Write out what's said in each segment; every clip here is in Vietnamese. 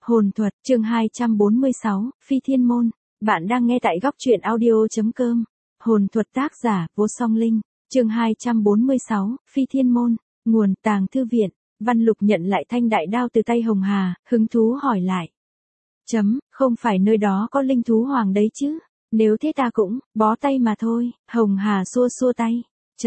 Hồn thuật, chương 246, Phi Thiên Môn. Bạn đang nghe tại góc truyện audio.com. Hồn thuật tác giả, Vô Song Linh. Chương 246, Phi Thiên Môn. Nguồn, Tàng Thư Viện. Văn Lục nhận lại thanh đại đao từ tay Hồng Hà, hứng thú hỏi lại. Không phải nơi đó có linh thú hoàng đấy chứ? Nếu thế ta cũng, bó tay mà thôi. Hồng Hà xua xua tay.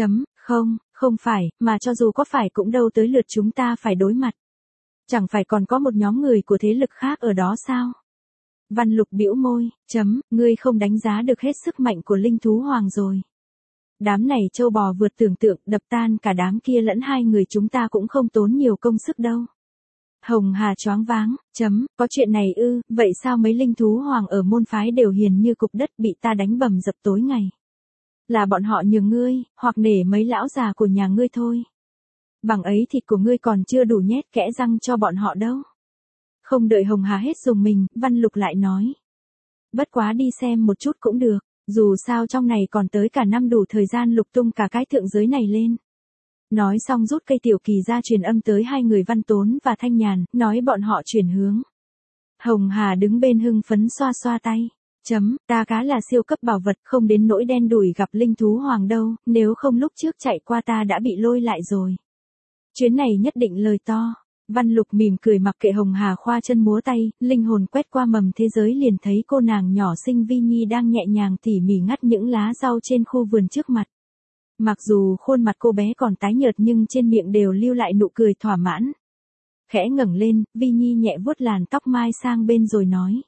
Không phải, mà cho dù có phải cũng đâu tới lượt chúng ta phải đối mặt. Chẳng phải còn có một nhóm người của thế lực khác ở đó sao? Văn Lục bĩu môi, ngươi không đánh giá được hết sức mạnh của linh thú hoàng rồi. Đám này trâu bò vượt tưởng tượng, đập tan cả đám kia lẫn hai người chúng ta cũng không tốn nhiều công sức đâu. Hồng Hà choáng váng, có chuyện này ư? Vậy sao mấy linh thú hoàng ở môn phái đều hiền như cục đất bị ta đánh bầm dập tối ngày? Là bọn họ nhường ngươi, hoặc nể mấy lão già của nhà ngươi thôi. Bằng ấy thịt của ngươi còn chưa đủ nhét kẽ răng cho bọn họ đâu. Không đợi Hồng Hà hết dùng mình, Văn Lục lại nói. Bất quá đi xem một chút cũng được, dù sao trong này còn tới cả năm đủ thời gian lục tung cả cái thượng giới này lên. Nói xong rút cây tiểu kỳ ra truyền âm tới hai người Văn Tốn và Thanh Nhàn, nói bọn họ chuyển hướng. Hồng Hà đứng bên hưng phấn xoa xoa tay. Ta cá là siêu cấp bảo vật, không đến nỗi đen đủi gặp linh thú hoàng đâu, nếu không lúc trước chạy qua ta đã bị lôi lại rồi. Chuyến này nhất định lời to. Văn Lục mỉm cười mặc kệ Hồng Hà khoa chân múa tay, linh hồn quét qua mầm thế giới liền thấy cô nàng nhỏ xinh Vi Nhi đang nhẹ nhàng tỉ mỉ ngắt những lá rau trên khu vườn trước mặt. Mặc dù khuôn mặt cô bé còn tái nhợt nhưng trên miệng đều lưu lại nụ cười thỏa mãn. Khẽ ngẩng lên, Vi Nhi nhẹ vuốt làn tóc mai sang bên rồi nói.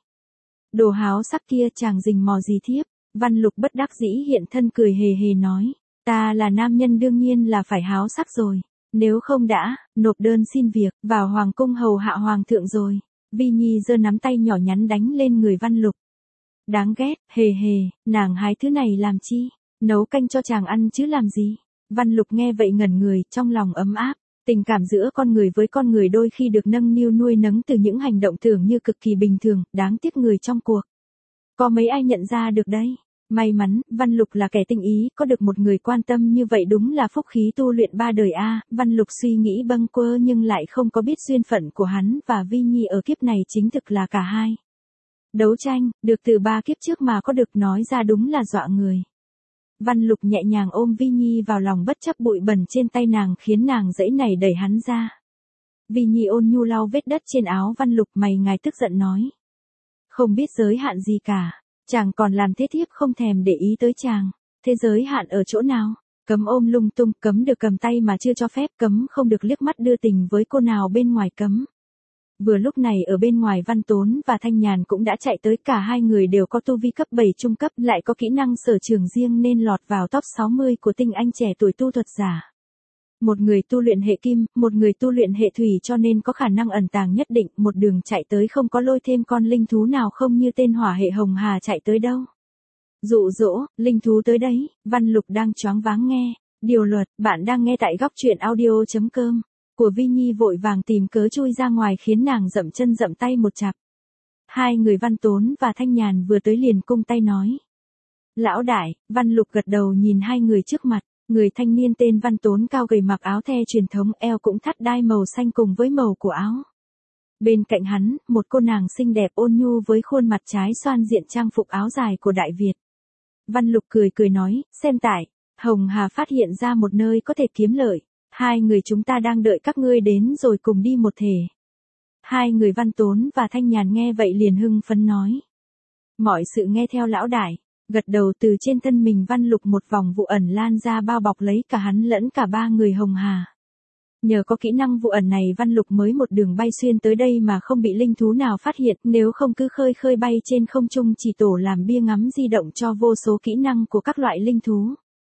Đồ háo sắc kia chàng rình mò gì thiếp? Văn Lục bất đắc dĩ hiện thân cười hề hề nói. Ta là nam nhân đương nhiên là phải háo sắc rồi. Nếu không đã, nộp đơn xin việc, vào hoàng cung hầu hạ hoàng thượng rồi. Vi Nhi giơ nắm tay nhỏ nhắn đánh lên người Văn Lục. Đáng ghét, hề hề, nàng hái thứ này làm chi? Nấu canh cho chàng ăn chứ làm gì? Văn Lục nghe vậy ngẩn người, trong lòng ấm áp. Tình cảm giữa con người với con người đôi khi được nâng niu nuôi nấng từ những hành động tưởng như cực kỳ bình thường, đáng tiếc người trong cuộc. Có mấy ai nhận ra được đấy? May mắn, Văn Lục là kẻ tinh ý, có được một người quan tâm như vậy đúng là phúc khí tu luyện ba đời a. Văn Lục suy nghĩ bâng quơ nhưng lại không có biết duyên phận của hắn và Vi Nhi ở kiếp này chính thực là cả hai. Đấu tranh, được từ ba kiếp trước mà có được nói ra đúng là dọa người. Văn Lục nhẹ nhàng ôm Vi Nhi vào lòng bất chấp bụi bẩn trên tay nàng khiến nàng dãy nảy đẩy hắn ra. Vi Nhi ôn nhu lau vết đất trên áo Văn Lục, mày ngài tức giận nói. Không biết giới hạn gì cả. Chàng còn làm thế thiếp không thèm để ý tới chàng. Thế giới hạn ở chỗ nào? Cấm ôm lung tung, cấm được cầm tay mà chưa cho phép, cấm không được liếc mắt đưa tình với cô nào bên ngoài cấm. Vừa lúc này ở bên ngoài Văn Tốn và Thanh Nhàn cũng đã chạy tới, cả hai người đều có tu vi cấp 7 trung cấp, lại có kỹ năng sở trường riêng nên lọt vào top 60 của tinh anh trẻ tuổi tu thuật giả. Một người tu luyện hệ kim, một người tu luyện hệ thủy cho nên có khả năng ẩn tàng nhất định, một đường chạy tới không có lôi thêm con linh thú nào không như tên hỏa hệ Hồng Hà chạy tới đâu. Dụ dỗ, linh thú tới đấy, Văn Lục đang choáng váng nghe. Điều luật, bạn đang nghe tại góc truyện audio.com. Của Vi Nhi vội vàng tìm cớ chui ra ngoài khiến nàng dậm chân dậm tay một chặp. Hai người Văn Tốn và Thanh Nhàn vừa tới liền cung tay nói. Lão đại, Văn Lục gật đầu nhìn hai người trước mặt. Người thanh niên tên Văn Tốn cao gầy mặc áo the truyền thống, eo cũng thắt đai màu xanh cùng với màu của áo. Bên cạnh hắn, một cô nàng xinh đẹp ôn nhu với khuôn mặt trái xoan diện trang phục áo dài của Đại Việt. Văn Lục cười cười nói, xem tại, Hồng Hà phát hiện ra một nơi có thể kiếm lợi. Hai người chúng ta đang đợi các ngươi đến rồi cùng đi một thể. Hai người Văn Tốn và Thanh Nhàn nghe vậy liền hưng phấn nói. Mọi sự nghe theo lão đại. Gật đầu, từ trên thân mình Văn Lục một vòng vụ ẩn lan ra bao bọc lấy cả hắn lẫn cả ba người Hồng Hà. Nhờ có kỹ năng vụ ẩn này Văn Lục mới một đường bay xuyên tới đây mà không bị linh thú nào phát hiện, nếu không cứ khơi bay trên không trung chỉ tổ làm bia ngắm di động cho vô số kỹ năng của các loại linh thú.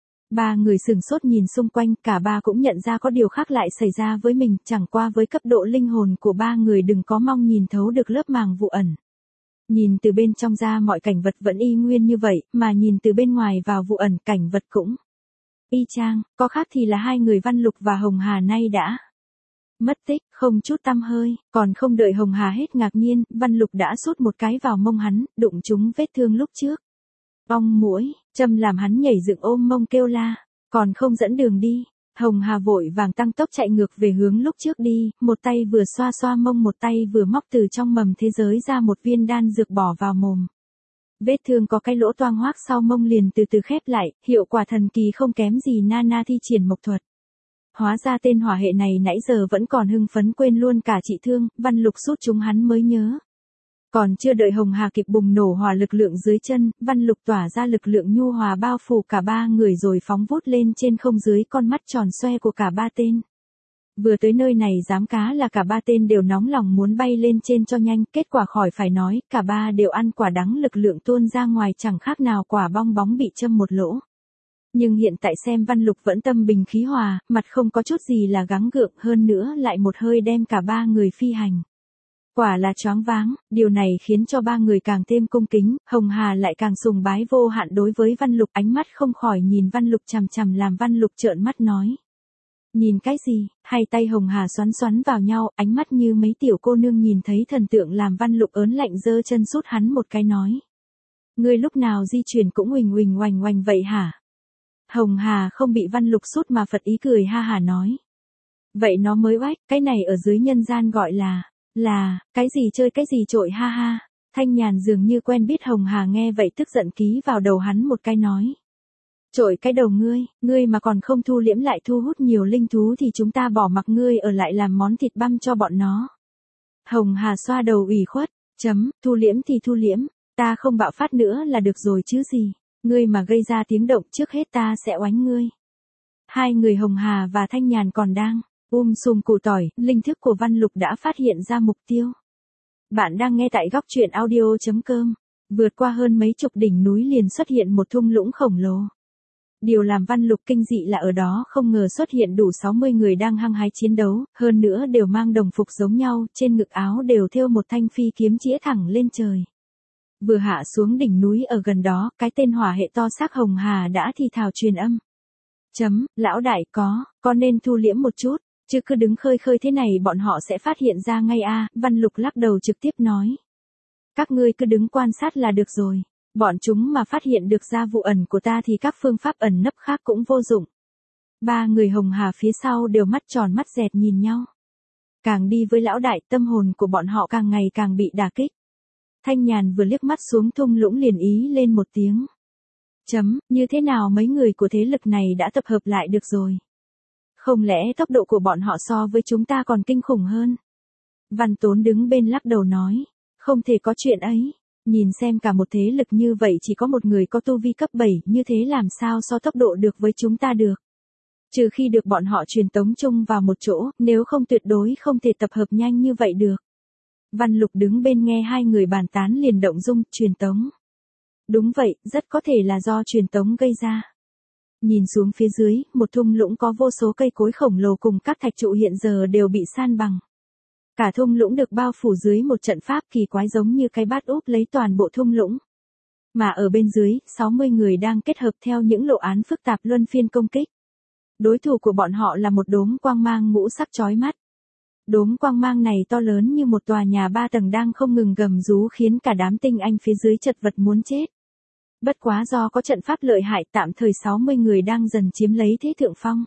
Ba người sừng sốt nhìn xung quanh, cả ba cũng nhận ra có điều khác lại xảy ra với mình, chẳng qua với cấp độ linh hồn của ba người đừng có mong nhìn thấu được lớp màng vụ ẩn. Nhìn từ bên trong ra mọi cảnh vật vẫn y nguyên như vậy, mà nhìn từ bên ngoài vào vụ ẩn cảnh vật cũng y chang, có khác thì là hai người Văn Lục và Hồng Hà nay đã mất tích, không chút tăm hơi, còn không đợi Hồng Hà hết ngạc nhiên, Văn Lục đã sút một cái vào mông hắn, đụng trúng vết thương lúc trước. Ong muỗi, châm làm hắn nhảy dựng ôm mông kêu la, còn không dẫn đường đi. Hồng Hà vội vàng tăng tốc chạy ngược về hướng lúc trước đi, một tay vừa xoa xoa mông một tay vừa móc từ trong mầm thế giới ra một viên đan dược bỏ vào mồm. Vết thương có cái lỗ toang hoác sau mông liền từ từ khép lại, hiệu quả thần kỳ không kém gì Nana thi triển mộc thuật. Hóa ra tên hỏa hệ này nãy giờ vẫn còn hưng phấn quên luôn cả trị thương, Văn Lục sút chúng hắn mới nhớ. Còn chưa đợi Hồng Hà kịp bùng nổ hỏa lực lượng dưới chân, Văn Lục tỏa ra lực lượng nhu hòa bao phủ cả ba người rồi phóng vút lên trên không dưới con mắt tròn xoe của cả ba tên. Vừa tới nơi này dám cá là cả ba tên đều nóng lòng muốn bay lên trên cho nhanh, kết quả khỏi phải nói, cả ba đều ăn quả đắng lực lượng tuôn ra ngoài chẳng khác nào quả bong bóng bị châm một lỗ. Nhưng hiện tại xem Văn Lục vẫn tâm bình khí hòa, mặt không có chút gì là gắng gượng, hơn nữa lại một hơi đem cả ba người phi hành. Quả là choáng váng, điều này khiến cho ba người càng thêm cung kính, Hồng Hà lại càng sùng bái vô hạn đối với Văn Lục, ánh mắt không khỏi nhìn Văn Lục chằm chằm làm Văn Lục trợn mắt nói. Nhìn cái gì, hai tay Hồng Hà xoắn xoắn vào nhau, ánh mắt như mấy tiểu cô nương nhìn thấy thần tượng làm Văn Lục ớn lạnh giơ chân sút hắn một cái nói. Ngươi lúc nào di chuyển cũng huỳnh huỳnh oành oành vậy hả? Hồng Hà không bị Văn Lục sút mà phật ý cười ha hả nói. Vậy nó mới oách, cái này ở dưới nhân gian gọi là, cái gì chơi cái gì trội ha ha. Thanh Nhàn dường như quen biết Hồng Hà nghe vậy tức giận ký vào đầu hắn một cái nói. Trội cái đầu ngươi mà còn không thu liễm lại thu hút nhiều linh thú thì chúng ta bỏ mặc ngươi ở lại làm món thịt băm cho bọn nó. Hồng Hà xoa đầu ủy khuất, thu liễm thì thu liễm, ta không bạo phát nữa là được rồi chứ gì, ngươi mà gây ra tiếng động trước hết ta sẽ oánh ngươi. Hai người Hồng Hà và Thanh Nhàn còn đang sùm củ tỏi, linh thức của Văn Lục đã phát hiện ra mục tiêu. Bạn đang nghe tại góc truyện audio.com, vượt qua hơn mấy chục đỉnh núi liền xuất hiện một thung lũng khổng lồ. Điều làm Văn Lục kinh dị là ở đó không ngờ xuất hiện đủ 60 người đang hăng hái chiến đấu, hơn nữa đều mang đồng phục giống nhau, trên ngực áo đều thêu một thanh phi kiếm chĩa thẳng lên trời. Vừa hạ xuống đỉnh núi ở gần đó, cái tên hỏa hệ to xác Hồng Hà đã thì thào truyền âm. Lão đại có nên thu liễm một chút, chứ cứ đứng khơi khơi thế này bọn họ sẽ phát hiện ra ngay a. Văn Lục lắc đầu trực tiếp nói. Các ngươi cứ đứng quan sát là được rồi. Bọn chúng mà phát hiện được ra vụ ẩn của ta thì các phương pháp ẩn nấp khác cũng vô dụng. Ba người Hồng Hà phía sau đều mắt tròn mắt dẹt nhìn nhau. Càng đi với lão đại tâm hồn của bọn họ càng ngày càng bị đả kích. Thanh Nhàn vừa liếc mắt xuống thung lũng liền ý lên một tiếng. Như thế nào mấy người của thế lực này đã tập hợp lại được rồi? Không lẽ tốc độ của bọn họ so với chúng ta còn kinh khủng hơn? Văn Tốn đứng bên lắc đầu nói. Không thể có chuyện ấy. Nhìn xem cả một thế lực như vậy chỉ có một người có tu vi cấp 7, như thế làm sao so tốc độ được với chúng ta được. Trừ khi được bọn họ truyền tống chung vào một chỗ, nếu không tuyệt đối không thể tập hợp nhanh như vậy được. Văn Lục đứng bên nghe hai người bàn tán liền động dung, truyền tống. Đúng vậy, rất có thể là do truyền tống gây ra. Nhìn xuống phía dưới, một thung lũng có vô số cây cối khổng lồ cùng các thạch trụ hiện giờ đều bị san bằng. Cả thung lũng được bao phủ dưới một trận pháp kỳ quái giống như cái bát úp lấy toàn bộ thung lũng. Mà ở bên dưới, 60 người đang kết hợp theo những lộ án phức tạp luân phiên công kích. Đối thủ của bọn họ là một đốm quang mang ngũ sắc chói mắt. Đốm quang mang này to lớn như một tòa nhà 3 tầng đang không ngừng gầm rú khiến cả đám tinh anh phía dưới chật vật muốn chết. Bất quá do có trận pháp lợi hại tạm thời 60 người đang dần chiếm lấy thế thượng phong.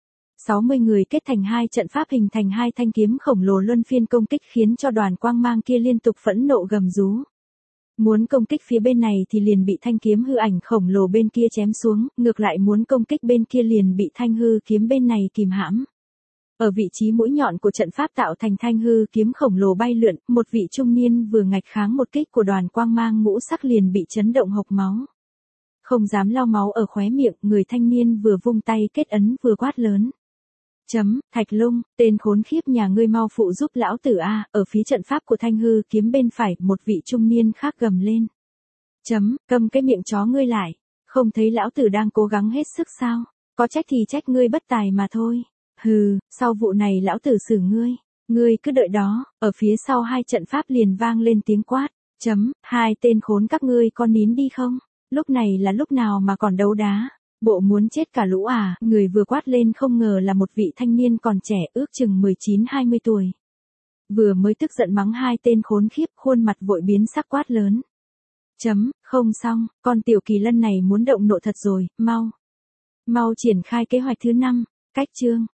60 người kết thành hai trận pháp hình thành hai thanh kiếm khổng lồ luân phiên công kích khiến cho đoàn quang mang kia liên tục phẫn nộ gầm rú. Muốn công kích phía bên này thì liền bị thanh kiếm hư ảnh khổng lồ bên kia chém xuống, ngược lại muốn công kích bên kia liền bị thanh hư kiếm bên này kìm hãm. Ở vị trí mũi nhọn của trận pháp tạo thành thanh hư kiếm khổng lồ bay lượn, một vị trung niên vừa ngạch kháng một kích của đoàn quang mang ngũ sắc liền bị chấn động hộc máu. Không dám lau máu ở khóe miệng, người thanh niên vừa vung tay kết ấn vừa quát lớn. Thạch Lung, tên khốn khiếp nhà ngươi mau phụ giúp lão tử a. Ở phía trận pháp của thanh hư kiếm bên phải, một vị trung niên khác gầm lên. Câm cái miệng chó ngươi lại, không thấy lão tử đang cố gắng hết sức sao, có trách thì trách ngươi bất tài mà thôi. Hừ, sau vụ này lão tử xử ngươi cứ đợi đó. Ở phía sau hai trận pháp liền vang lên tiếng quát. Hai tên khốn các ngươi có nín đi không? Lúc này là lúc nào mà còn đấu đá? Bộ muốn chết cả lũ à? Người vừa quát lên không ngờ là một vị thanh niên còn trẻ, ước chừng 19-20 tuổi. Vừa mới tức giận mắng hai tên khốn khiếp, khuôn mặt vội biến sắc quát lớn. Không xong, con tiểu kỳ lân này muốn động nộ thật rồi, mau triển khai kế hoạch thứ 5. Cách chương